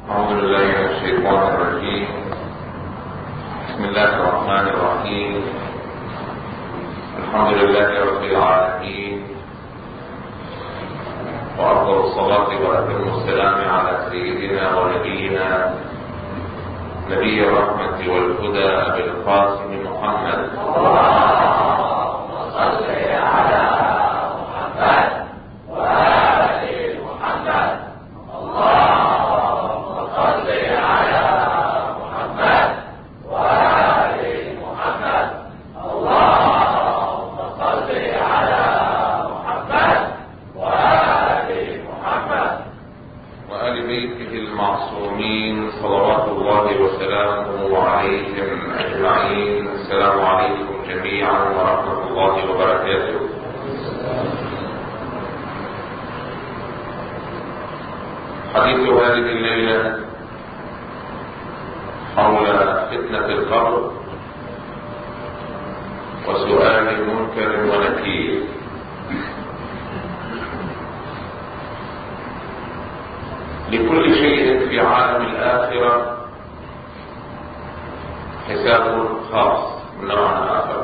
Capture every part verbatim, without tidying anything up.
أعوذ بالله من الشيطان الرجيم. بسم الله الرحمن الرحيم. الحمد لله رب العالمين، وأفضل الصلاة وأتم السلام على سيدنا ونبينا نبي الرحمة والهدى أبي القاسم محمد. اللهم صل على محمد وآل محمد. اللهم صل على محمد وآل محمد. اللهم صل على محمد وآل محمد وآل بيته المعصومين صلوات الله وسلامه عليهم أجمعين. السلام عليكم جميعا ورحمة الله وبركاته. حديث هذه الليلة حول فتنة القبر وسؤال منكر ونكير. لكل شيء في عالم الآخرة حساب خاص من نوع آخر.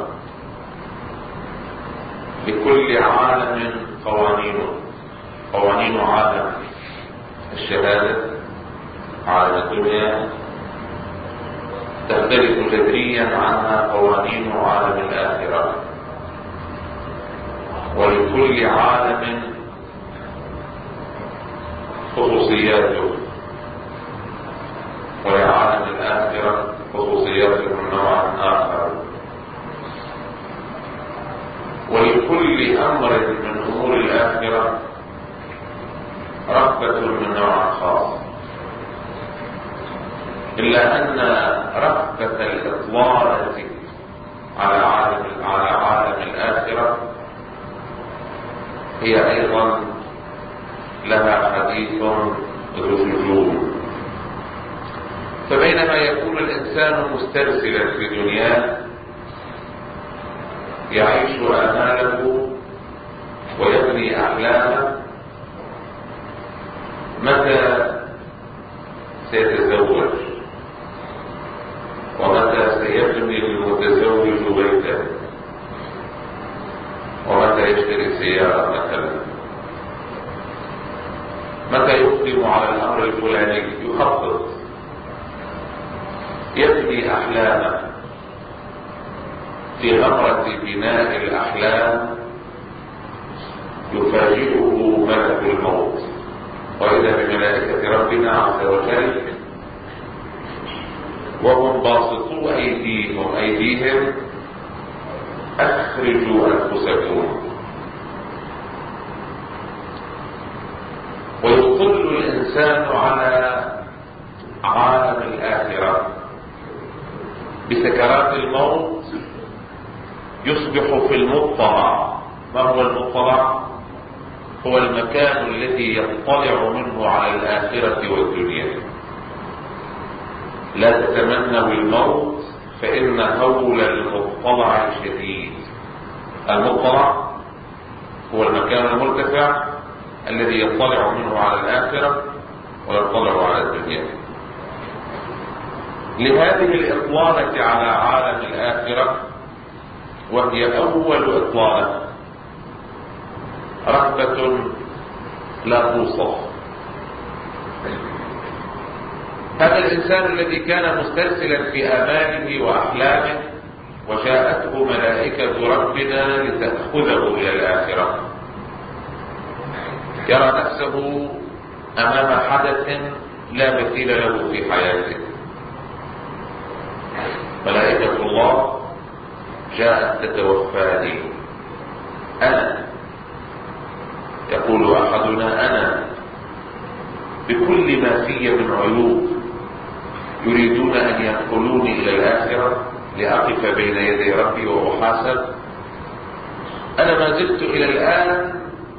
لكل عالم قوانينه، قوانين عالم الشهادة، عالم الدنيا تختلف جذريا عنها قوانين عالم الآخرة. ولكل عالم خصوصياته، ولعالم الآخرة خصوصيات من نوع آخر. ولكل أمر من أمور الآخرة رغبة من نوع خاص، إلا أن رغبة الإطلالة على عالم على عالم الآخرة هي أيضا لها حديث ذو شجون. فبينما يكون الإنسان مسترسلا في دنياه يعيش آماله ويبني أحلامه، متى سيتزوج ومتى سيبني المتزوج بيته ومتى يشتري سيارة مثلا، متى يقدم على الأمر الفلاني، يخطط يبني أحلامه. في غمرة بناء الأحلام يفاجئه ملك الموت، وإذا بملائكة ربنا عز وجل وهم باسطوا أيديهم أيديهم أخرجوا أنفسكم. ويطل الإنسان على عالم الآخرة بسكرات الموت، يصبح في المطلع. ما هو المطلع؟ هو المكان الذي يطلع منه على الآخرة والدنيا. لا تتمنوا الموت فإن هول المطلع شديد. المطلع هو المكان المرتفع الذي يطلع منه على الآخرة ويطلع على الدنيا. لهذه الإطلالة على عالم الآخرة، وهي أول إطلالة، رغبة لا توصف. هذا الإنسان الذي كان مسترسلا في آماله وأحلامه وجاءته ملائكة ربنا لتأخذه إلى الآخرة، يرى نفسه أمام حدث لا مثيل له في حياته. ملائكة الله جاءت تتوفاني أنا، يقول أحدنا أنا بكل ما في من عيوب، يريدون أن ينقلوني إلى الآخرة لأقف بين يدي ربي وأحاسب. أنا ما زلت إلى الآن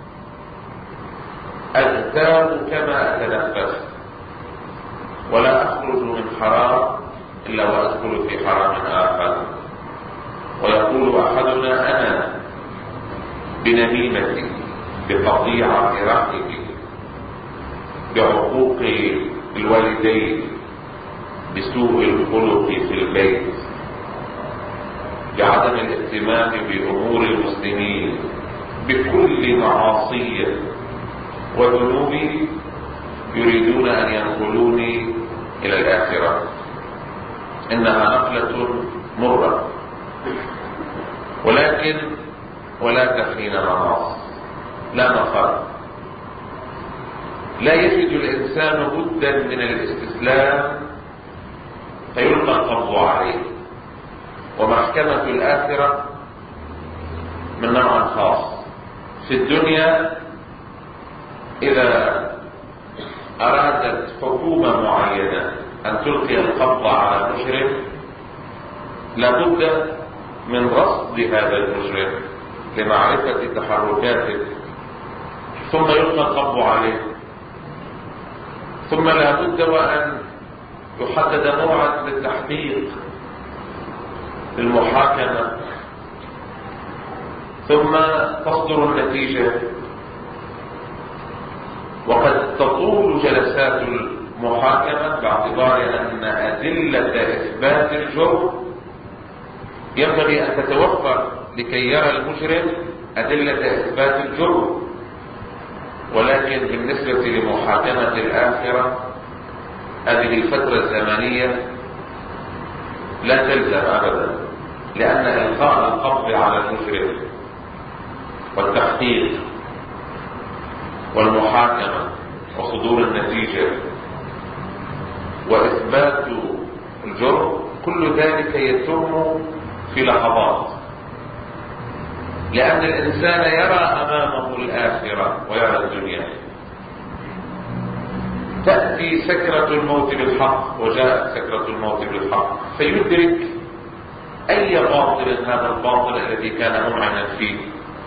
أغتاب كما أتنفس، ولا أخرج من حرام إلا وأدخل في حرام آخر. ويقول أحدنا أنا بنميمتي، بقطيعة رحمه، بعقوق الوالدين بسوء الخلق في البيت، بعدم الاهتمام بأمور المسلمين، بكل معاصي وذنوب، يريدون أن ينقلوني إلى الآخرة. إنها نقلة مرة، ولكن ولا تحين مناص، لا مفر. لا يجد الإنسان بدا من الاستسلام فيلقى القبض عليه. ومحكمة الآخرة من نوع خاص. في الدنيا إذا أرادت حكومة معينة أن تلقي القبض على مجرم، لابد من رصد هذا المجرم لمعرفة تحركاته، ثم يلقى القبض عليه، ثم لابد وأن يحدد موعد للتحقيق، المحاكمة، ثم تصدر النتيجة. وقد تطول جلسات المحاكمة باعتبار أن أدلة إثبات الجرم ينبغي أن تتوفر لكي يرى المجرم أدلة إثبات الجرم. ولكن بالنسبة لمحاكمة الآخرة هذه الفترة الزمنية لا تلزم أبدا، لأن إلقاء القبض على المجرم والتحقيق والمحاكمة وصدور النتيجة وإثبات الجرم كل ذلك يتم في لحظات، لأن الإنسان يرى أمامه الآخرة ويرى الدنيا. تأتي سكرة الموت بالحق، وجاءت سكرة الموت بالحق، فيدرك أي باطل هذا الباطل الذي كان ممعنا فيه.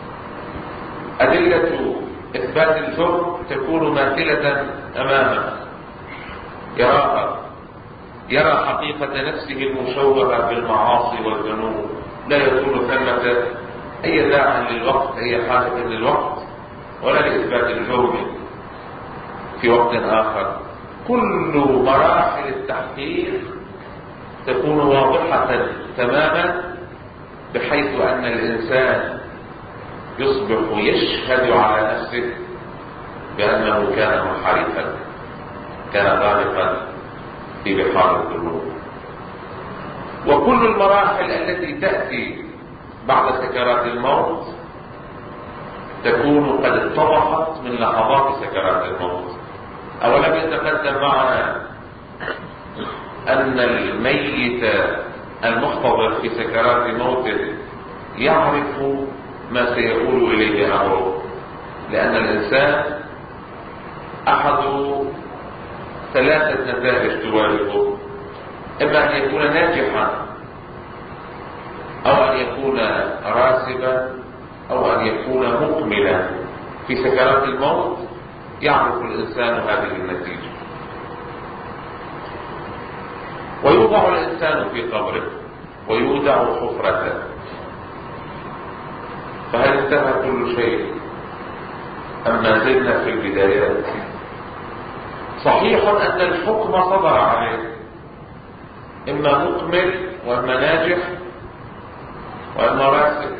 أدلة إثبات الجرم تكون ماثلة أمامه، يراها، يرى حقيقة نفسه المشوهة بالمعاصي والذنوب، لا يكون ثمة أي داع للوقت، أي حاجة للوقت ولا لإثبات الجرم في وقت آخر. كل مراحل التحقيق تكون واضحة تماما، بحيث أن الإنسان يصبح يشهد على نفسه بأنه كان منحرفا، كان غارقا في بحار الذنوب. وكل المراحل التي تأتي بعد سكرات الموت تكون قد اتضحت من لحظات سكرات الموت. أولم يتقدم معنا أن الميت المحتضر في سكرات موته يعرف ما سيقول إليه أمره، لأن الإنسان أحد ثلاثة نتائج تواجهه: إما أن يكون ناجحا، أو أن يكون راسبا، أو أن يكون مكملا. في سكرات الموت يعرف الإنسان هذه النتيجة. ويوضع الإنسان في قبره ويودع حفرته. فهل انتهى كل شيء أم ما زلنا في البدايات؟ صحيح أن الحكم صدر عليه، إما مكمل وإما ناجح وإما راسب،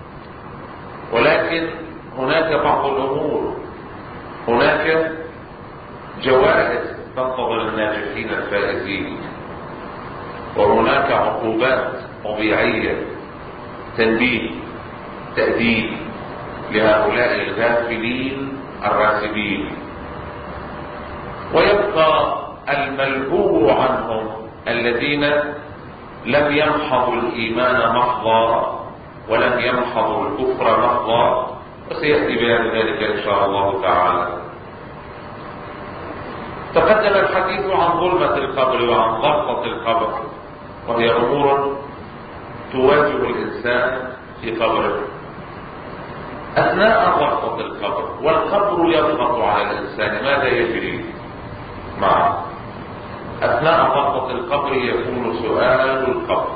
ولكن هناك بعض الأمور، هناك جوائز تنتظر الناجحين الفائزين، وهناك عقوبات طبيعية، تنبيه، تأديب لهؤلاء الغافلين الراسبين. ويبقى الملهو عنهم الذين لم يمحضوا الإيمان محضا ولم يمحضوا الكفر محضا، وسيأتي بيان ذلك إن شاء الله تعالى. تقدم الحديث عن ظلمة القبر وعن ضغطة القبر، وهي أمور تواجه الإنسان في قبره أثناء ضغطة القبر. والقبر يضغط على الإنسان، ماذا يجري معه؟ أثناء ضغطة القبر يكون سؤال القبر.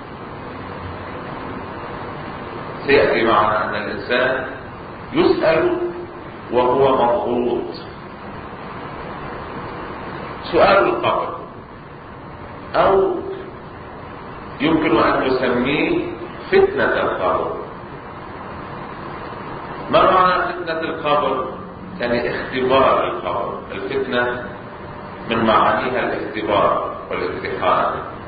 سيأتي معنا أن الإنسان يسأل وهو مضغوط. سؤال القبر، أو يمكن أن نسميه فتنة القبر. ما معنى فتنة القبر؟ يعني اختبار القبر. الفتنة من معانيها الاختبار والامتحان.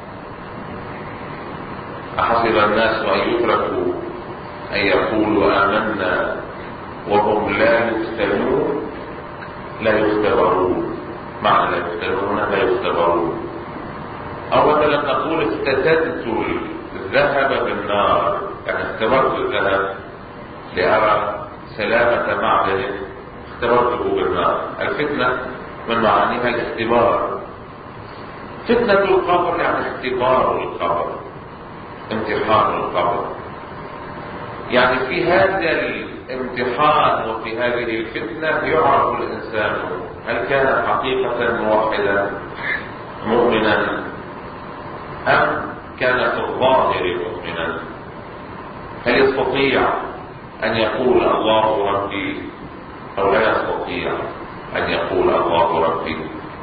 أحسب الناس أن يتركوا أن يقولوا آمنا وهم لا يفتنون لا يختبرون. معنى لا يفتنون لا يختبرون. أو مثلا نقول افتتنت الذهب بالنار، يعني اختبرت الذهب لأرى سلامة معدنه، اختبرته بالنار. الفتنة من معانيها الاختبار. فتنة القبر يعني اختبار القبر، امتحان القبر. يعني في هذا الامتحان وفي هذه الفتنة يعرف الإنسان هل كان حقيقة موحدا مؤمنا أم كان في الظاهر مؤمنا. هل يستطيع أن يقول الله ربي أو لا يستطيع أن يقول الله ربي.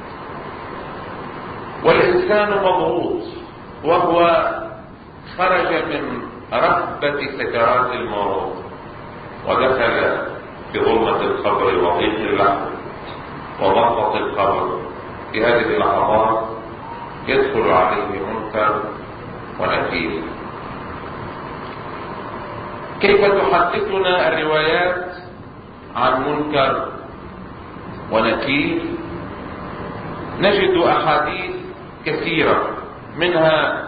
والإنسان مضغوط وهو خرج من رهبة سكرات الموت ودخل في ظلمة القبر وضيق اللحظة وضغط القبر. في هذه اللحظات يدخل عليه منكر ونكير. كيف تحدثنا الروايات عن منكر ونكير؟ نجد أحاديث كثيرة، منها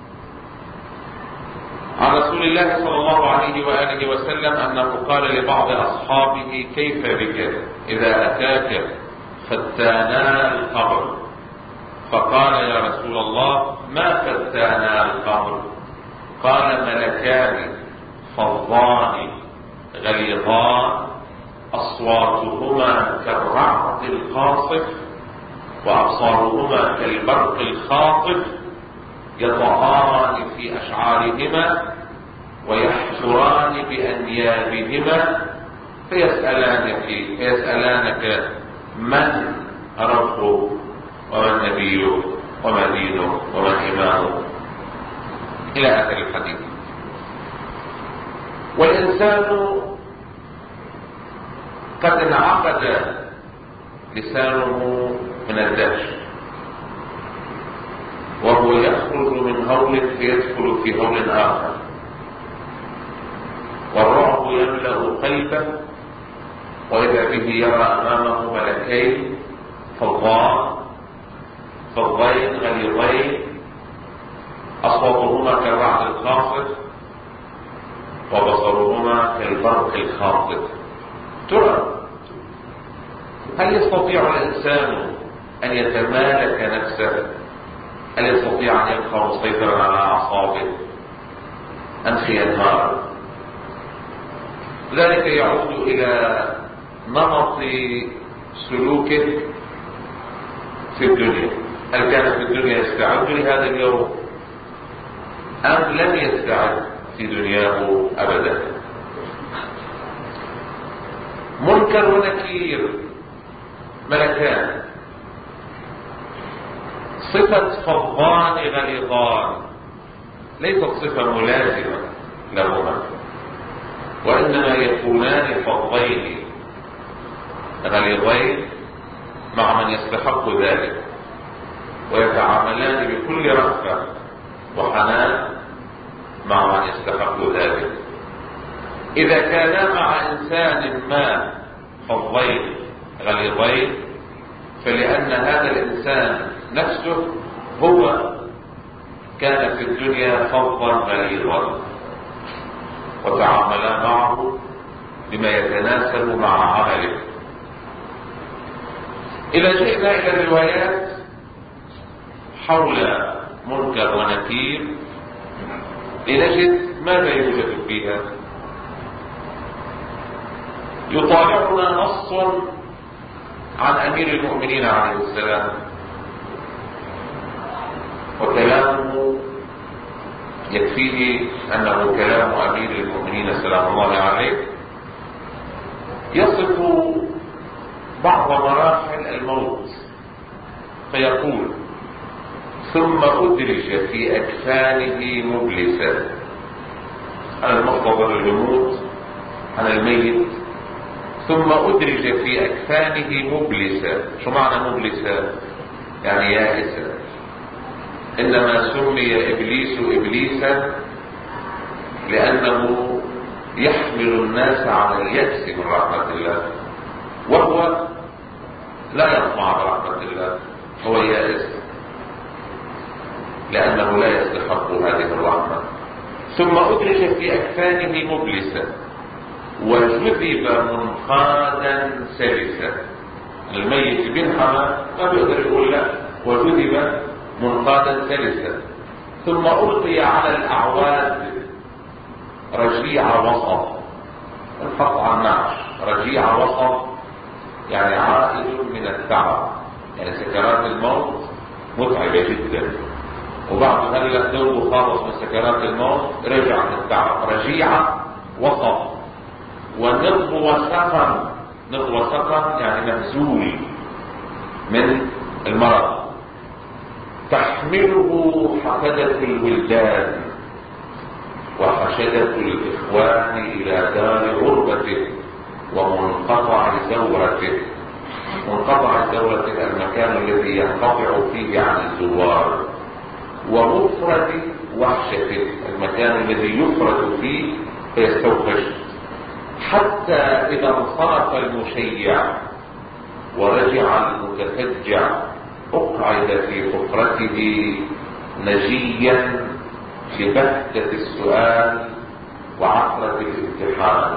عن رسول الله صلى الله عليه وآله وسلم أنه قال لبعض أصحابه كيف بك إذا أتاك فتانا القبر؟ فقال يا رسول الله ما فتانا القبر؟ قال ملكان فظان غليظان أصواتهما كالرعد القاصف وأبصارهما كالبرق الخاطف يطعان في أشعارهما ويحشران بأنيابهما فيسألانك, فيسألانك من ربه ومن نبيه وما دينه ومن إمامه إلى آخر الحديث. والإنسان قد انعقد لسانه من الدهش وهو يخرج من هول فيدخل في هول آخر، والرعب يملأ قلبه وإذا به يرى أمامه ملكين فظان فظين غليظين أصواتهما كالرعد الخاطف وبصرهما كالبرق الخاطف. ترى هل يستطيع الإنسان أن يتمالك نفسه؟ هل يستطيع أن يبقى مسيطرا على أعصابه؟ أنخي ينهار. ذلك يعود إلى نمط سلوكه في الدنيا. هل كان في الدنيا يستعد لهذا اليوم أم لم يستعد في دنياه أبدا؟ منكر ونكير ملكان. صفة فظان غليظان ليست صفة ملازمة لهما، وإنما يكونان فظين غليظين مع من يستحق ذلك، ويتعاملان بكل رأفة وحنان مع من يستحق ذلك. إذا كانا مع إنسان ما فظين غليظين فلأن هذا الإنسان نفسه هو كان في الدنيا فظا غليظا وتعاملا معه بما يتناسب مع عمله. إذا جئنا إلى الروايات حول منكر ونكير لنجد ماذا يوجد فيها. يطالعنا نص عن أمير المؤمنين عليه السلام، وكلامه يكفيه أنه كلام أمير المؤمنين سلام الله عليه، يصف بعض مراحل الموت فيقول: ثم أدرج في أكفانه مبلسا. على المقبر اللي يموت، على الميت، ثم أدرج في أكفانه مبلسا. شو معنى مبلسا؟ يعني يائسا. إنما سمي إبليس إبليسا لأنه يحمل الناس على اليأس من رحمة الله، وهو لا يطمع برحمة الله، هو يائس لأنه لا يستحق هذه الرحمة. ثم أدرج في أكفانه مبلسا وجذب منقادا سلسا. الميت بنحمى ما بيقدر يقول لا، وجذب منقادا سلسا. ثم ألقي على الأعواد رجيع وصف. انحط على النعش رجيع وصف، يعني عائد من التعب، يعني سكرات الموت متعبة جدا، وبعد هلا دوبه خالص من سكرات الموت رجع من التعب. رجيعة وصف. ونضب وسقم. نضب وسقم يعني مهزول من المرض. تحمله حسدة الولدان وحشدة الإخوان إلى دار غربته ومنقطع زورته. منقطع زورته المكان الذي ينقطع فيه عن الزوار، ومفرد وحشته المكان الذي يفرد فيه فيستوحش. حتى إذا انصرف المشيع ورجع المتفجع أقعد في حفرته نجيا ببهتة السؤال وعثرة الامتحان.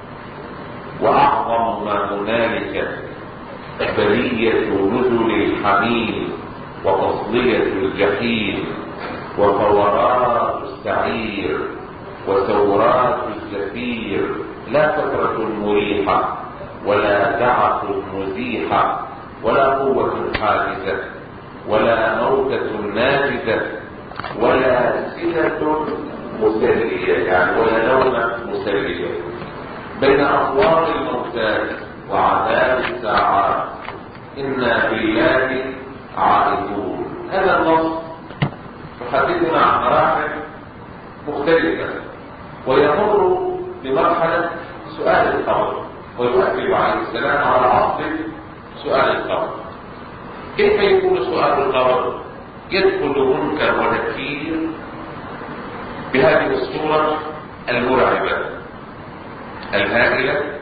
وأعظم ما هنالك بلية نزل الحميم وتصلية الجحيم وفورات السعير وثورات الزفير. لا فترة مريحة ولا دعة مزيحة ولا قوة حاجزة ولا موتة ناجزة ولا سنة مسلية، يعني ولا نومة مسلية. بين أطوار الموتات وعذاب الساعات إنا بالله عائدون. هذا النص يحدثنا عن مراحل مختلفة، ويمر بمرحلة سؤال القبر، ويؤكد عليه السلام على عصر سؤال القبر. كيف يكون سؤال القبر؟ يدخل منكر ونكير بهذه الصورة المرعبة الهائلة،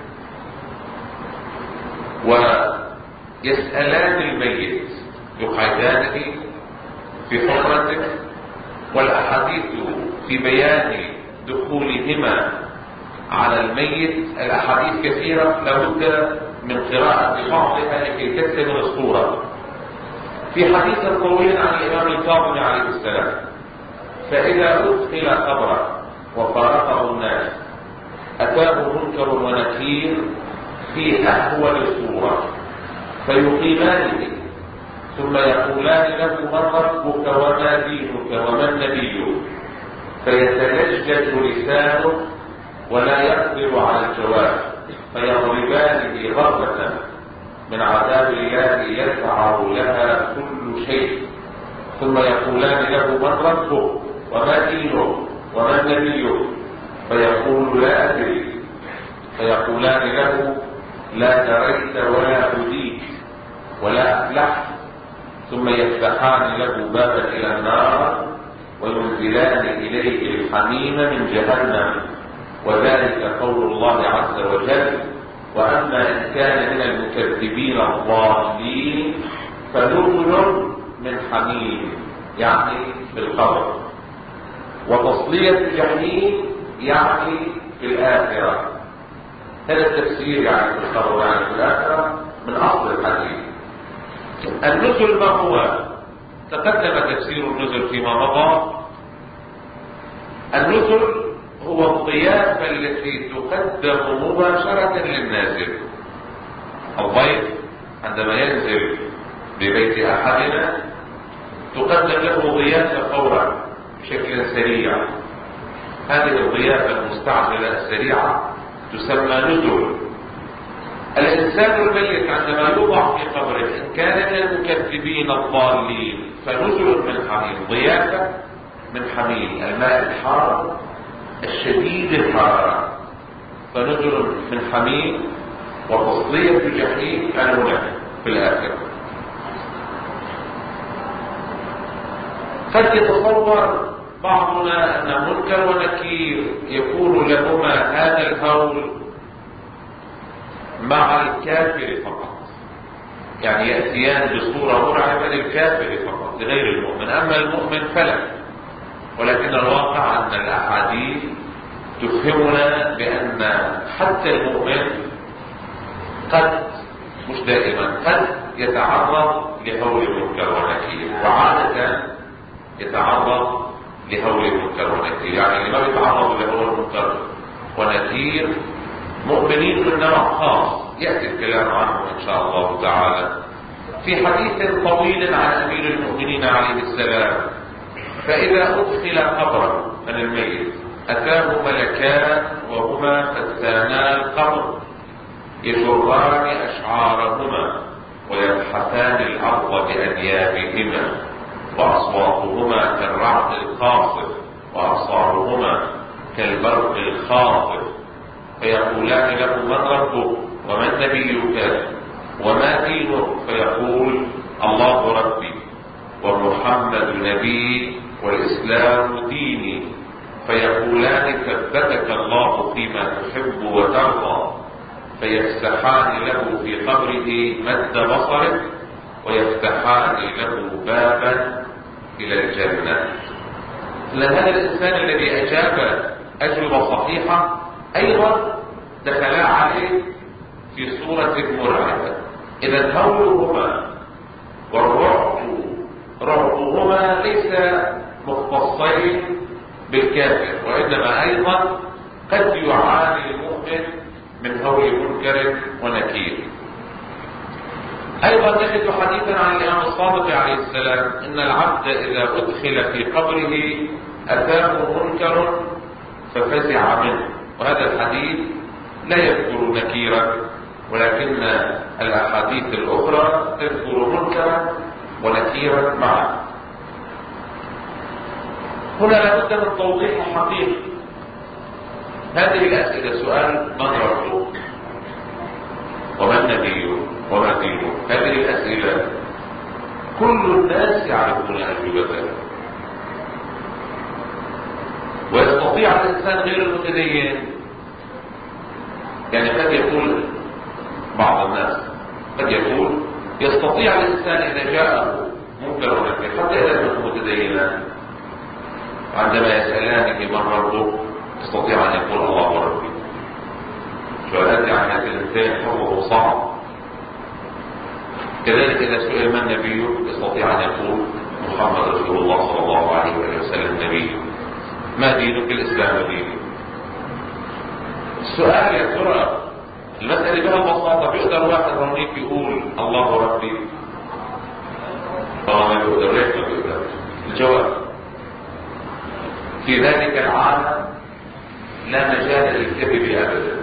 ويسألان الميت يقعدانه في حفرته، والأحاديث في بيان دخولهما على الميت الأحاديث كثيرة، لابد من قراءة بعضها لكي تكتمل الصورة. في حديث طويل عن الإمام الكاظم عليه السلام: فإذا أدخل قبره وفارقه الناس أتاه منكر ونكير في أحول صورة فيقيمانه ثم يقولان له: من ربك وما دينك وما النبي؟ فيتلجلج لسانه ولا يقدر على الجواب، فيضربانه ضربة من عذاب الله يدفع لها كل شيء. ثم يقولان له: من ربك وما دينك وما النبي؟ فيقول: لا أدري. فيقولان له: لا دريت ولا هديت ولا أفلحت. ثم يفتحان له بابا إلى النار وينزلان إليه الحميم من جهنم، وذلك قول الله عز وجل: وأما إن كان من المكذبين الضالين فنزل من حميم، يعني في القبر. وتصلية الجحيم يعني في الآخرة. هذا التفسير يعني في القبر يعني في الآخرة من أصل الحديث. النزل ما هو؟ تقدم تفسير النزل فيما مضى. النزل هو الضيافة التي تقدم مباشرة للنازل. الضيف عندما ينزل ببيت أحدنا تقدم له ضيافة فورا بشكل سريع. هذه الضيافة المستعجلة السريعة تسمى نزل. الإنسان الميت عندما يوضع في قبره إن كان من المكذبين الضالين فنزل من حميم، ضيافة من حميم الماء الحار الشديد الحرارة، فنزل من حميم وتصلية جحيم كان هناك في الآخرة. قد يتصور بعضنا أن منكر ونكير يكون لهما هذا الهول مع الكافر فقط، يعني يأتيان بصورة مرعبة للكافر فقط لغير المؤمن، أما المؤمن فلا. ولكن الواقع أن الأحاديث تفهمنا بأن حتى المؤمن قد، مش دائما، قد يتعرض لهول منكر ونكير، وعادة يتعرض لهول منكر ونكير. يعني اللي ما بيتعرض لهول منكر ونكير مؤمنين من نوع خاص يأتي الكلام عنه إن شاء الله تعالى في حديث طويل عن أمير المؤمنين عليه السلام. فإذا أدخل قبره من الميت أتاه ملكان وهما فتانا القبر يجران أشعارهما ويبحثان الأرض بأنيابهما، وأصواتهما كالرعد الخاصف وأبصارهما كالبرق الخاطف، فيقولان له من ربك ومن نبيك وما دينك؟ فيقول الله ربي ومحمد نبي والإسلام ديني. فيقولان ثبتك الله فيما تحب وترضى، فيفتحان له في قبره مد بصره ويفتحان له بابا إلى الجنة. لأن هذا الإنسان الذي أجاب أجوبة صحيحة أيضا دخلا عليه في صورة مرعبة. إذا هولهما والرعب رعبهما ليس مختصين بالكافر، وإنما أيضا قد يعاني المؤمن من هول منكر ونكير. أيضا نجد حديثا عن الإمام الصادق عليه السلام إن العبد إذا أدخل في قبره أتاه منكر ففزع منه، وهذا الحديث لا يذكر نكيرا، ولكن الأحاديث الأخرى تذكر منكرا ونكيرا معا. هنا لابد من توضيح حقيقي هذه الأسئلة. سؤال من ربك ومن نبيك وما دينك، هذه الأسئلة كل الناس يعرفون أجوبتها، ويستطيع الإنسان غير المتدين، يعني قد يقول بعض الناس، قد يقول يستطيع الإنسان إذا جاءه منكر ونكير حتى إذا كنت متدينا عندما يسألانك من ربك يستطيع أن يقول الله ربي. سؤالات عن هذا الإنسان حره صعب. كذلك إذا سئل من نبيه يستطيع أن يقول محمد رسول الله صلى الله عليه وسلم نبيه. ما دينك؟ الإسلام ديني. السؤال يا ترى المسألة بها البساطة، بيقدر واحد هونيك يقول الله ربي؟ طبعا ما بيقدر. ليش ما بيقدر؟ الجواب في ذلك العالم لا مجال للكذب أبدا.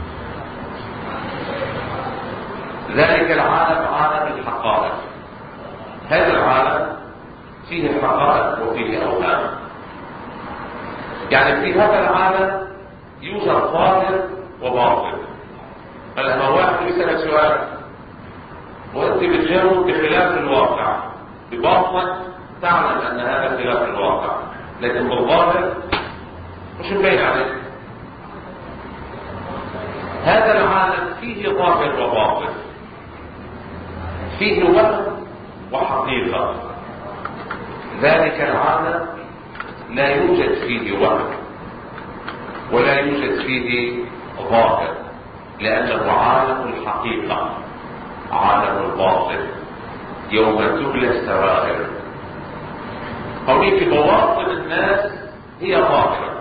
ذلك العالم عالم الحقائق. هذا العالم فيه حقائق وفيه أوهام. يعني في هذا العالم يوجد ظاهر وباطن. فلما واحد يسأل سؤال وأنت بتجاوب بخلاف الواقع، بباطنك تعلم أن هذا خلاف الواقع، لكن بالظاهر مش مبين عليك. هذا العالم فيه ظاهر وباطن، فيه وهم وحقيقة. ذلك العالم لا يوجد فيه وهم ولا يوجد فيه ظاهر، لأنه عالم الحقيقة، عالم الباطن، يوم تبلى السرائر. هناك بواطن الناس هي ظاهرة،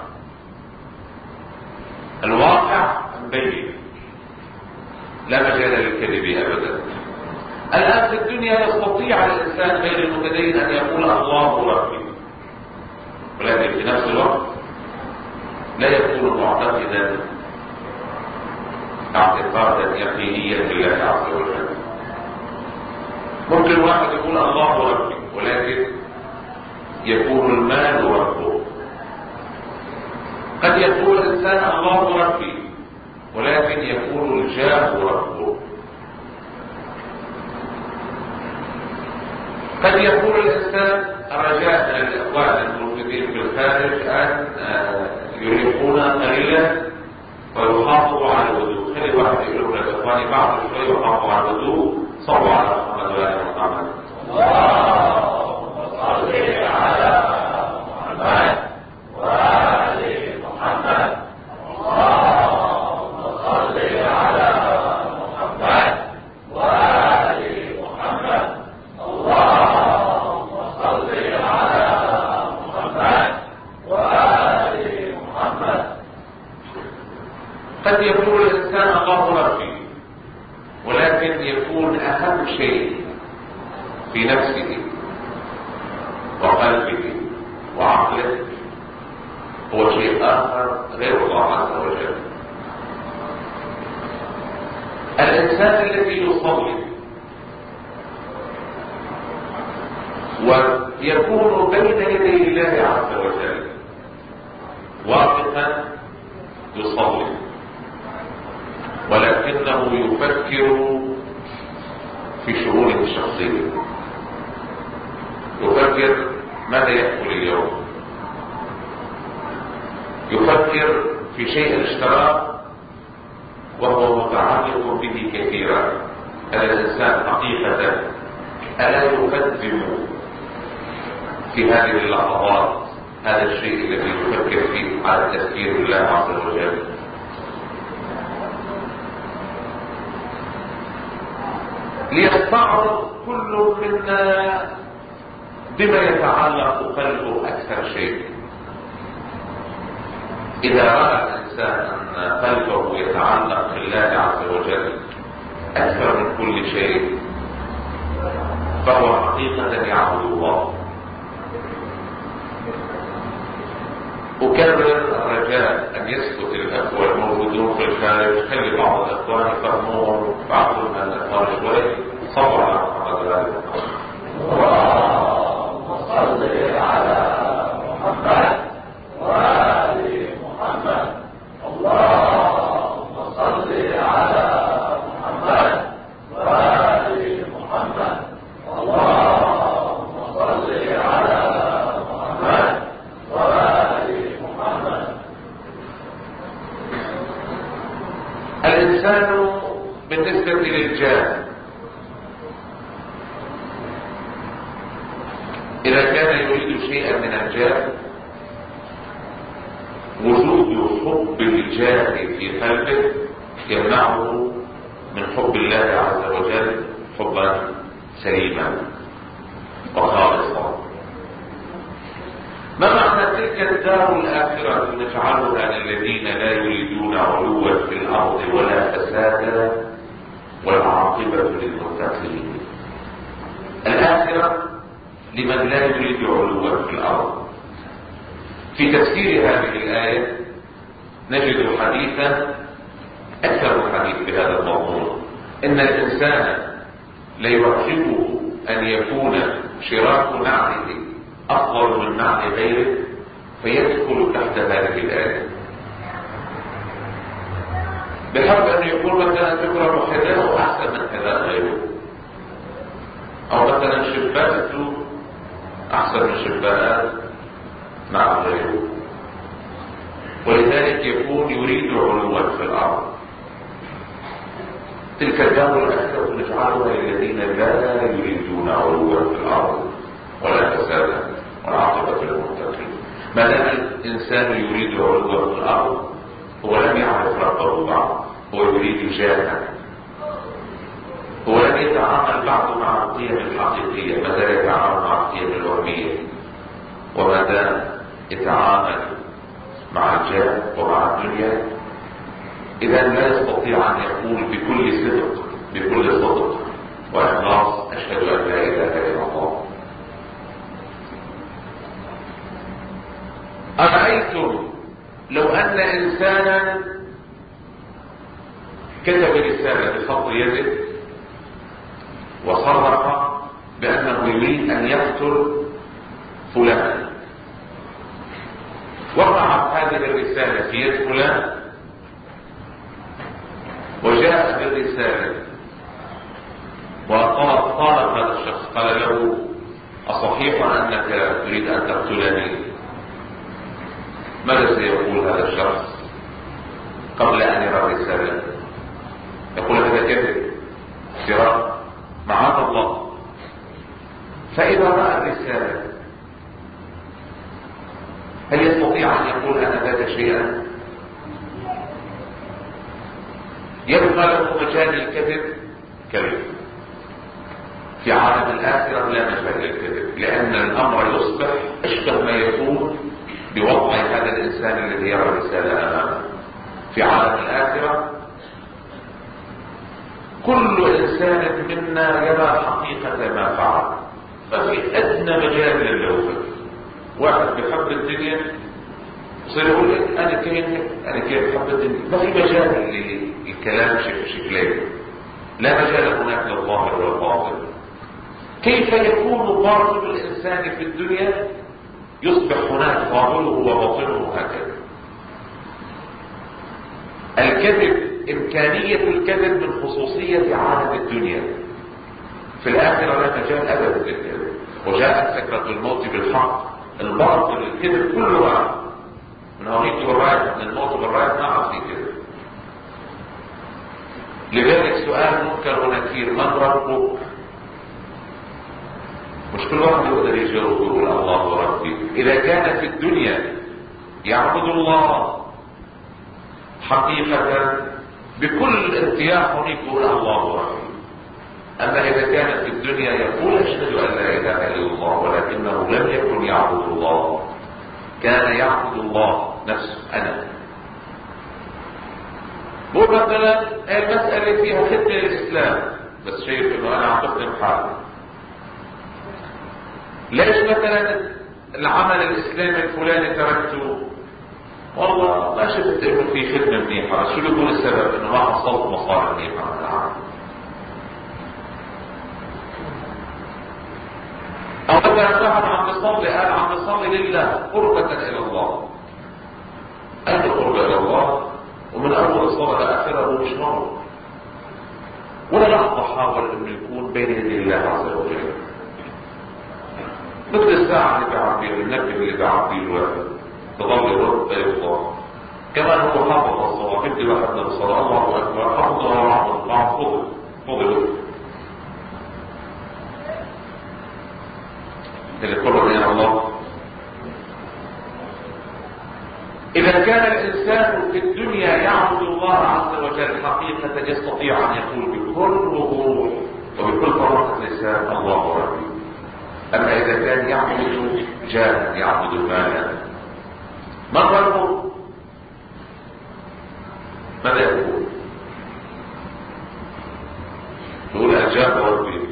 الواقع مبين، لا مجال للكذب أبدا. الآن في الدنيا يستطيع الإنسان غير المتدين أن يقول الله ربي، ولكن في نفس الوقت لا يكون معتقدا اعتقادا يقينيا بالله عز وجل. ممكن واحد يقول الله ربي ولكن يكون المال ربه. قد يقول الانسان الله ربي ولكن يكون الجاه ربه. قد يقول الانسان الرجاء من الاخوان الموجودين في الخارج ان يريحونا قليلا ويحافظوا على الوضوء. خلي واحد يقول لك اخواني بعد شوي يحافظوا على الوضوء. صلوا على محمد وآل محمد. اللهم صل على محمد وآل محمد. اللهم صل على محمد وآل محمد. اللهم صل على محمد وآل محمد. قد يقول الانسان الله ربي ولكن يكون اهم شيء في نفسه وقلبه وعقله هو شيء اخر غير الله عز وجل. الانسان الذي يصلي ويكون بين يدي الله عز وجل واقفا يصلي ولكنه يفكر في شؤونه الشخصية، يفكر ماذا يأكل اليوم، يفكر في شيء اشتراه وهو متعلق به كثيرا. هذا الإنسان حقيقة ألا يقدم في هذه اللحظات هذا الشيء الذي يفكر فيه على تذكير الله عز وجل؟ ليستعرض كل منا بما يتعلق قلبه أكثر شيء. إذا رأى الإنسان أن قلبه يتعلق بالله عز وجل أكثر من كل شيء فهو حقيقة يعبد الله. أكرر الرجاء أن يسكت الأخوة الموجودون في الخارج. خلي بعض الأخوان يفهمون بعضهم من الأخوان شوي. صلوا على محمد وآل محمد. اللهم صل على محمد وآل محمد. اللهم صل على محمد وآل محمد. اللهم صل على محمد وآل محمد. الإنسان بالنسبة للجاه إذا كان يريد شيئا من الجاه وجود حب الجاه في قلبه يمنعه من حب الله عز وجل حبا سليما وخالصا. ما معنى تلك الدار الآخرة نجعلها للذين لا يريدون علوا في الأرض ولا فسادا والعاقبة للمتقين؟ الآخرة لمن لا يريد علوا في الأرض. في تفسير هذه الآية نجد حديثا أكثر من حديث بهذا الموضوع. إن الإنسان ليعجبه أن يكون شراك نعله أفضل من نعل غيره فيدخل تحت هذه الآية. بحب أن يكون مثلا تكره حذاءه أحسن من حذاء غيره، أو مثلا شباكته أحسن من شباكات مع غيره، ولذلك يكون يريد علوا في الأرض. تلك الدار الآخرة نجعلها للذين لا يريدون علوا في الأرض ولا فسادا والعاقبة للمتقين. ما دام الإنسان يريد علوا في الأرض هو لم يعرف ربه بعد، هو يريد جاهه، هو لم يتعامل بعد مع القيم الحقيقية، ما زال يتعامل مع القيم الوهمية. وما دام يتعامل مع الجاه ومع الدنيا إذا لا يستطيع أن يقول بكل صدق بكل صدق وإخلاص أشهد أن لا إله إلا الله. أرأيتم لو أن إنسانا كتب رسالة بخط يده وصرح بأنه يريد أن يقتل فلان، وقعت هذه الرسالة في يد فلان وجاء بالرسالة وطلب طالب هذا الشخص، قال له أصحيح أنك تريد أن تقتلني؟ ماذا سيقول هذا الشخص قبل أن يرى الرسالة؟ يقول هذا كذب، افتراء، معاذ الله. فإذا رأى الرسالة هل يستطيع أن يقول أنا ذات شيئا؟ يبقى له مجال الكذب؟ كذب. في عالم الآخرة لا مجال للكذب، لأن الأمر يصبح أشبه ما يكون بوضع هذا الإنسان الذي يرى الرسالة أمامه. في عالم الآخرة كل إنسان منا يرى حقيقة ما فعل، ففي أدنى مجال للوفق. واحد بحب الدنيا يصير يقول لك أنا كيف أنا كيف بحب الدنيا، ما في مجال للكلام شكلين، لا مجال هناك للظاهر والباطن. كيف يكون باطن الإنسان في الدنيا يصبح هناك ظاهره وباطنه هكذا؟ الكذب إمكانية الكذب من خصوصية عالم الدنيا، في الآخرة لا مجال أبدا للكذب. وجاءت سكرة الموت بالحق، الباطل الكذب كله واحد، من هونيك بالرايح، من الموت بالرايح ما عاد في كذب. لذلك سؤال منكر ونكير، من ربك؟ مش كل واحد يقدر يجاوب ويقول الله ربي. إذا كان في الدنيا يعبد الله حقيقة بكل ارتياح هناك يقول الله ربي. أما إذا كان في الدنيا يقول أشهد أن لا إله إلا الله ولكنه لم يكن يعبد الله، كان يعبد الله نفسه أنا. مو مثلا المسألة فيها خدمة للإسلام بس شايف إنه أنا عم بخدم حالي. ليش مثلا العمل الإسلامي الفلاني تركته؟ والله ما شفت إنه في خدمة منيحة، بس شو بيكون السبب؟ إنه ما حصلت مصاري منيحة من العمل. أو مثلا واحد عم يصلي، قال عم يصلي لله قربة إلى الله. أي قربة إلى الله؟ ومن أول الصلاة لآخرها هو مش معروف، ولا لحظة حاول إنه يكون بين يدي الله عز وجل. مثل الساعة اللي بعبيه، النبي اللي بعبيه الواحد تظل يرد فيصلى. كمان هو حافظ الصلاة، بدي واحدنا بالصلاة الله أكبر، حفظها وعفظ مع فضل فضل اللي قرر يا الله. إذا كان الإنسان في الدنيا يعبد الله عز وجل حقيقة يستطيع أن يقول بكل وضوح وبكل طريقة لسان الله ربي. أما إذا كان يعبد جاها، يعبد مالا، من ربه؟ ماذا يقول؟ يقول أجاب ربي،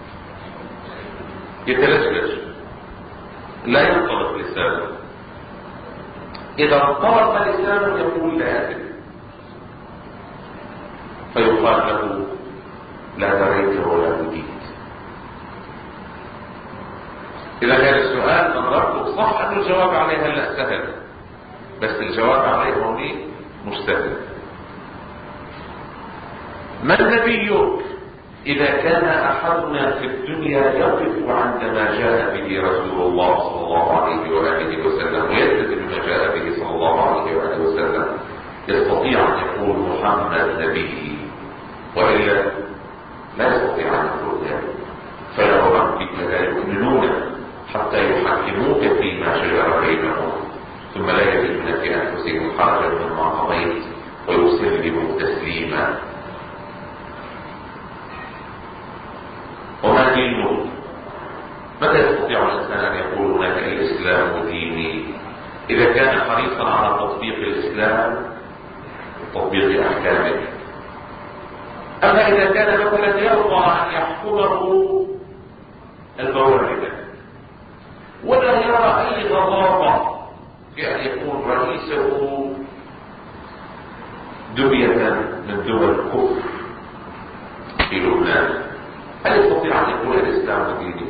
يتلجلج، لا ينطلق لسانه. إذا انطلق لسانه يقول لا أدري، فيقال له لا دريت ولا بديت. إذا كان السؤال من ربك صح أن الجواب عليها لا سهل، بس الجواب عليها هوني مستهل. من نبيك؟ إذا كان أحدنا في الدنيا يقف عندما جاء به رسول الله صلى الله عليه وآله وسلم ويلتزم بما جاء به صلى الله عليه وآله وسلم، يستطيع أن يقول محمد نبي، وإلا لا يستطيع أن يقول ذلك. فلو ربك لا يؤمنون حتى يحكموك فيما شجر بينهم ثم لا يجدون في أنفسهم حرجا مما قضيت ويسلموا تسليما. وما دينه؟ متى يستطيع الإنسان أن يقول هناك الإسلام ديني؟ إذا كان حريصا على تطبيق الإسلام تطبيق أحكامه. أما إذا كان مثلا يرضى أن يحكمه الموارد ولا يرى أي غضاضة في أن يكون رئيسه دمية من دول الكفر في لبنان، هل يستطيع ان يقول الاسلام ديني؟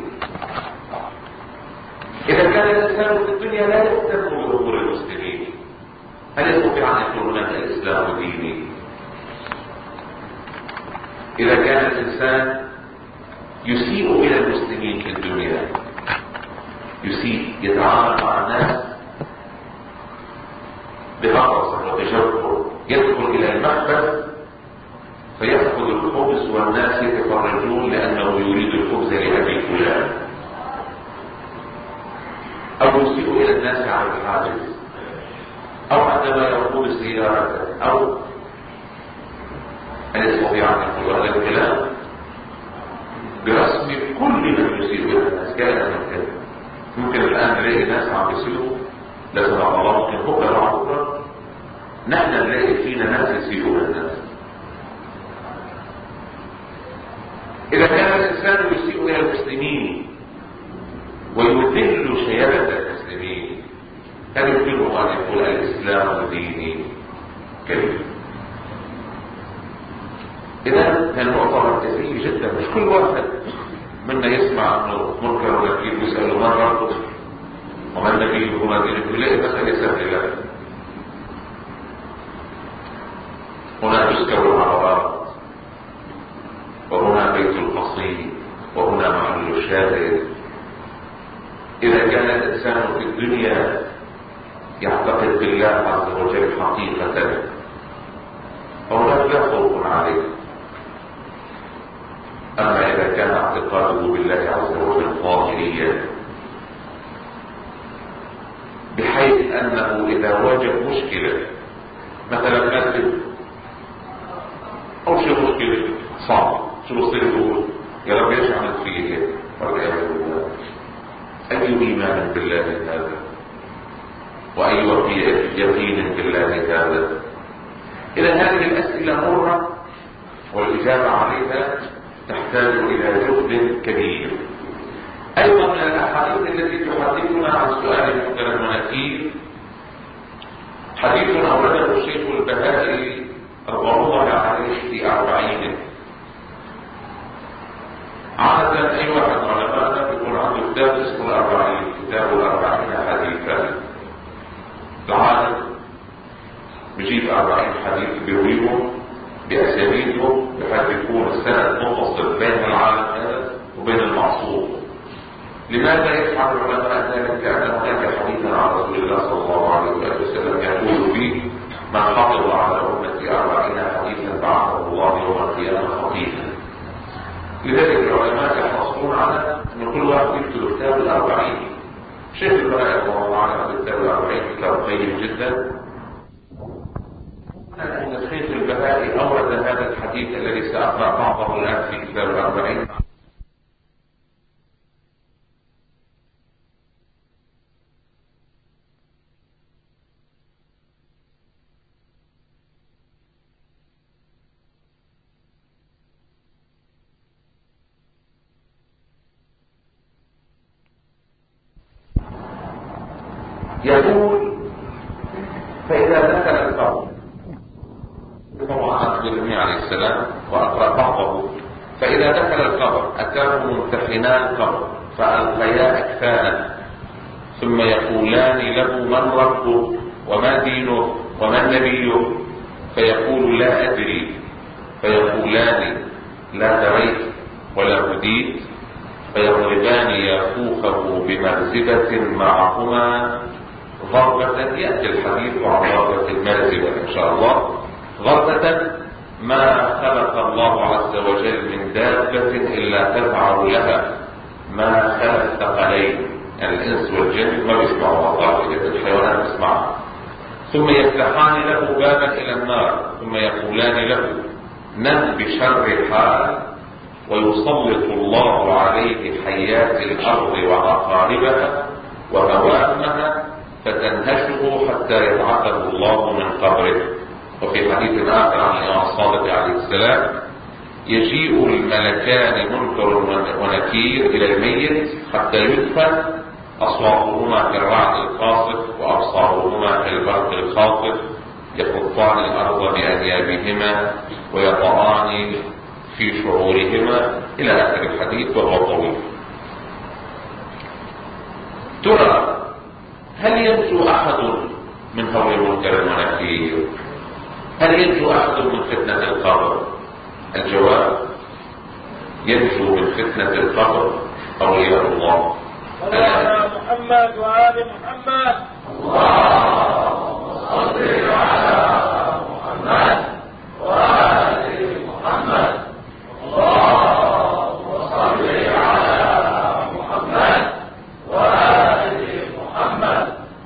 اذا كان الانسان في الدنيا لا يهتم بامور المسلمين، هل يستطيع ان يقول هناك الاسلام ديني؟ اذا كان الانسان يسيء الى المسلمين في الدنيا، يسيء يتعامل مع الناس بغضب وتجبر، يدخل الى المخبز فيأخذ الخبز والناس يتفرجون لانه يريد الخبز لابي فلان، او يسيء الى الناس على الحاجز، او عندما يقود سيارته، او هل يستطيع ان يقول هذا الكلام برسم كل من يسيء الى الناس؟ كان من كده ممكن الان نلاقي ناس عم يسيئوا لا سمح الله، ممكن بكره بعد بكره نحن نلاقي فينا ناس يسيئوا الى الناس. اذا كان الانسان يسيء الى المسلمين ويذل شيبة المسلمين، هل يمكنه ان يقول الاسلام ديني؟ كيف؟ اذا النقطة مركزية جدا، مش كل واحد منا يسمع انه منكر ونكير ويسأله من ربه ومن نبيه وما دينه، يلاقي مسألة سهلة. هنا تذكر العورات، وهنا بيت القصيد، وهنا محل الشاهد. إذا كان الإنسان في الدنيا يعتقد بالله عز وجل حقيقة فهناك لا خوف عليه. أما إذا كان اعتقاده بالله عز وجل ظاهريا بحيث أنه إذا واجه مشكلة مثلا مسجد أو شيء مشكلة صعبة، شو بصير يقول يا رب ايش عملت فيه هيك؟ والعياذ بالله. أي إيمان بالله هذا؟ وأي يقين بالله هذا؟ إذا هذه الأسئلة مرة والإجابة عليها تحتاج إلى جهد كبير. أيضا من الأحاديث التي تحدثنا عن سؤال منكر ونكير حديث أورده الشيخ البهائي رضوان الله عليه في أربعين. عادة أي واحد من علمائنا بيكون عنده كتاب اسمه الأربعين، كتاب الأربعين حديثا. العالم بيجيب أربعين حديث بيرويهم بأساليبهم بحيث يكون السند متصل بين العالم هذا وبين المعصوم. لماذا يفعل العلماء ذلك؟ لأن هناك حديثا عن رسول الله صلى الله عليه وسلم يقول فيه من حافظ على أمتي أربعين حديثا بعثه الله يوم القيامة خطيبا. لذلك العلماء يحرصون على أن كل واحد يكتب كتاب الأربعين. شيخ البهائي رضوان الله عليه كتاب الأربعين كتاب قيم جدا. أن الشيخ البهائي أورد هذا الحديث الذي سأقرأ بعضه الآن في كتاب الأربعين يقول فإذا دخل القبر، طبعا أخبرني عليه السلام وأقرأ بعضه. فإذا دخل القبر أتاه ممتحنان القبر فألقيا أكفانا ثم يقولان له من ربه وما دينه وما نبيه؟ فيقول لا أدري. فيقولان لا دريت ولا هديت. فيضربان يافوخه بمرزبة معهما ضربة، يأتي الحديث عن ضربة المرزبة إن شاء الله، ضربة ما خلق الله عز وجل من دابة إلا تفعل لها ما خلق الثقلين، يعني الإنس والجن ما بيسمعوا الله، الحيوانات بيسمعوا. ثم يفتحان له بابا إلى النار ثم يقولان له نم بشر الحال، ويسلط الله عليه حيات الأرض وعقاربها وهوامها فتنهشه حتى يبعثه الله من قبره. وفي حديث آخر عن الإمام الصادق عليه السلام يجيء الملكان منكر ونكير إلى الميت حتى يدفن، أصواتهما كالرعد القاصف وأبصارهما كالبرق الخاطف يخطان الأرض بأنيابهما ويطعان في شعورهما إلى آخر الحديث، وهو طويل. ترى هل ينجو أحد من هول المنكر والنكير؟ هل ينجو أحد من فتنة القبر؟ الجواب: ينجو من فتنة القبر أولياء الله. على محمد وآل محمد. اللهم صل على محمد وآل محمد. اللهم صل على محمد وآل محمد.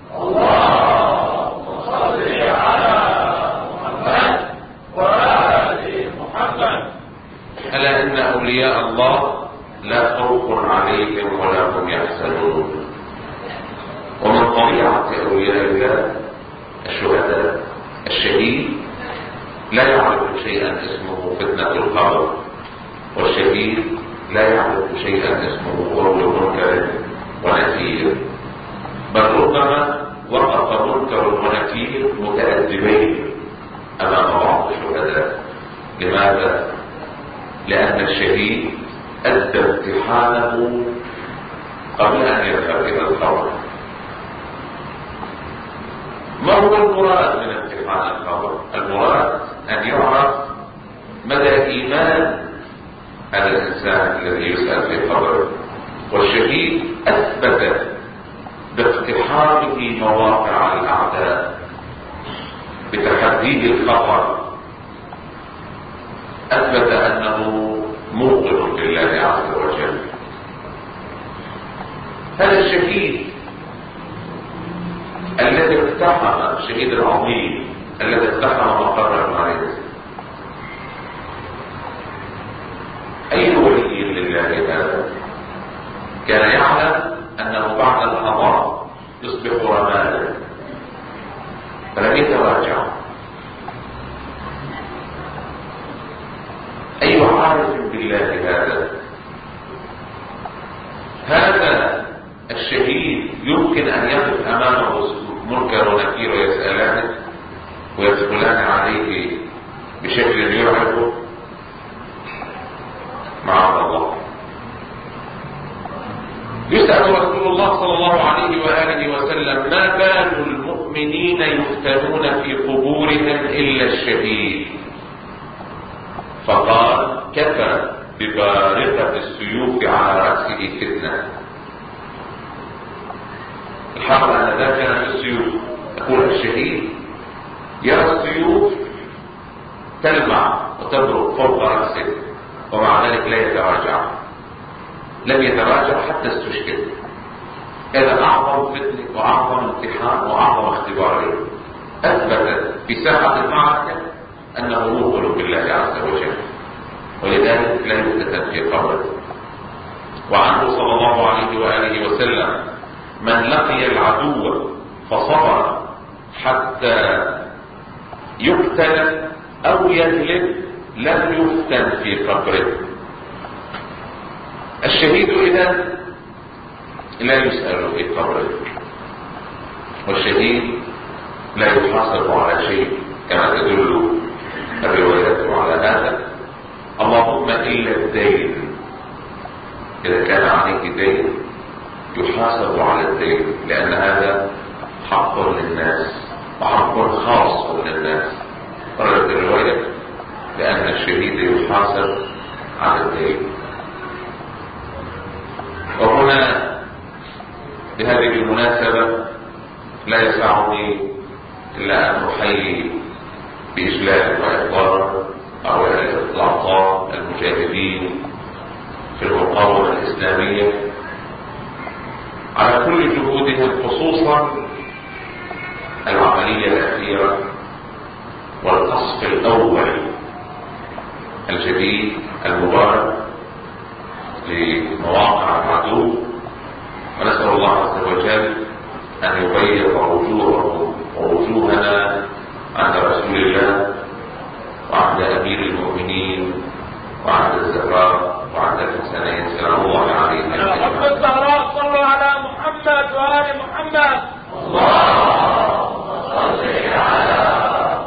اللهم صل على محمد وآل محمد. ألا إن أولياء الله لا خوف عليهم ولا هم يحزنون. ومن طبيعة أولياء الله الشهداء، الشهيد لا يعرف شيئا اسمه فتنة القبر، والشهيد لا يعرف شيئا اسمه هول منكر ونكير، بل ربما وقف منكر ونكير متأدبين أمام بعض الشهداء. لماذا؟ لأن الشهيد أدى امتحانه قبل أن يذهب إلى القبر. ما هو المراد من امتحان القبر؟ المراد أن يعرف مدى إيمان هذا الإنسان الذي يسأل في قبره. والشهيد أثبت باقتحامه مواقع الأعداء، بتحديه الخطر، أثبت أنه موقن بالله عز وجل. هذا الشهيد الذي اقتحم، الشهيد العظيم الذي اقتحم مقر المعركة، أي ولي لله هذا كان يعلم أنه بعد لحظات يصبح رمادا، فلم يتراجع. أي عارف بالله هذا هذا الشهيد يمكن أن يقف أمامه منكر ونكير ويسألانه ويدخلان عليه بشكل يرعبه؟ معاذ الله. يسأل رسول الله صلى الله عليه وآله وسلم: ما بال المؤمنين يفتنون في قبورهم إلا الشهيد؟ فقال: كفى ببارقة السيوف على رأسه فتنة. الحق أن ذا كان في السيوف، يقول الشهيد يرى السيوف تلمع وتبرق فوق رأسه ومع ذلك لا يتراجع، لم يتراجع حتى استشهد. هذا أعظم فتنة وأعظم امتحان وأعظم اختبار. أثبت في ساحة المعركة أنه موقن بالله عز وجل، ولذلك لا يفتتن في قبره. وعنه صلى الله عليه وآله وسلم: من لقي العدو فصبر حتى يقتل أو يغلب لم يفتن في قبره. الشهيد إذن لا يسأل في قبره، والشهيد لا يحاسب على شيء كما تدل الروايات على هذا، اللهم إلا الدين. إذا كان عليك دين يحاسب على الدين، لأن هذا حق للناس وحق خاص للناس. قالت الرواية لأن الشهيد يحاسب على الدين. وهنا بهذه المناسبة لا يسعني إلا أن أحيي بإجلال وإقرار أولياء الأعطاء المجاهدين في المقاومة الإسلامية على كل جهودهم، خصوصا العملية الأخيرة والقصف الأول الجديد المبارك لمواقع العدو. ونسأل الله عز وجل أن يبيض وجوههم ووجوهنا عند رسول الله وعند أمير المؤمنين وعند الزهراء وعند الحسنين سلام الله عليهم. رب الزهراء صلوا على محمد وآل محمد. اللهم صل على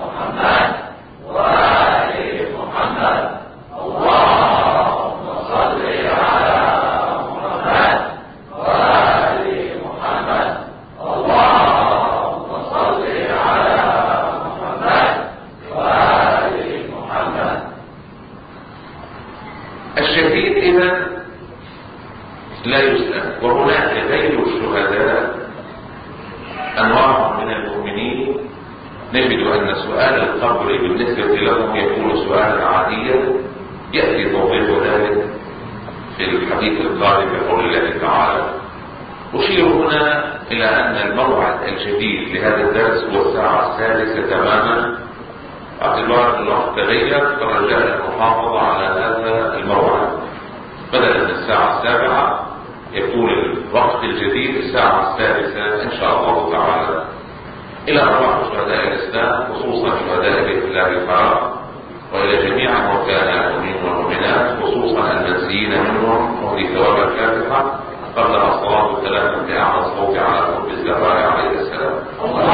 وهناك غير الشهداء أنواع من المؤمنين نجد أن سؤال القبر بالنسبة لهم يكون سؤالا عاديا، يأتي توضيح ذلك في الحديث القادم بقول الله تعالى. أشير هنا إلى أن الموعد الجديد لهذا الدرس هو الساعة السادسة تماما، باعتبار أن الوقت تغير فرجاء المحافظة على هذا الموعد، بدلا من الساعة السابعة يكون الوقت الجديد الساعة السادسة إن شاء الله تعالى، إلى أرواح شهداء الإسلام خصوصا شهداء بيت الله الحرام، وإلى جميع موتانا المؤمنين والمؤمنات خصوصا المنسيين منهم، وفي ثواب الفاتحة قبل الصلاة والسلام بأعلى الصوت على قرب الزهراء عليه السلام.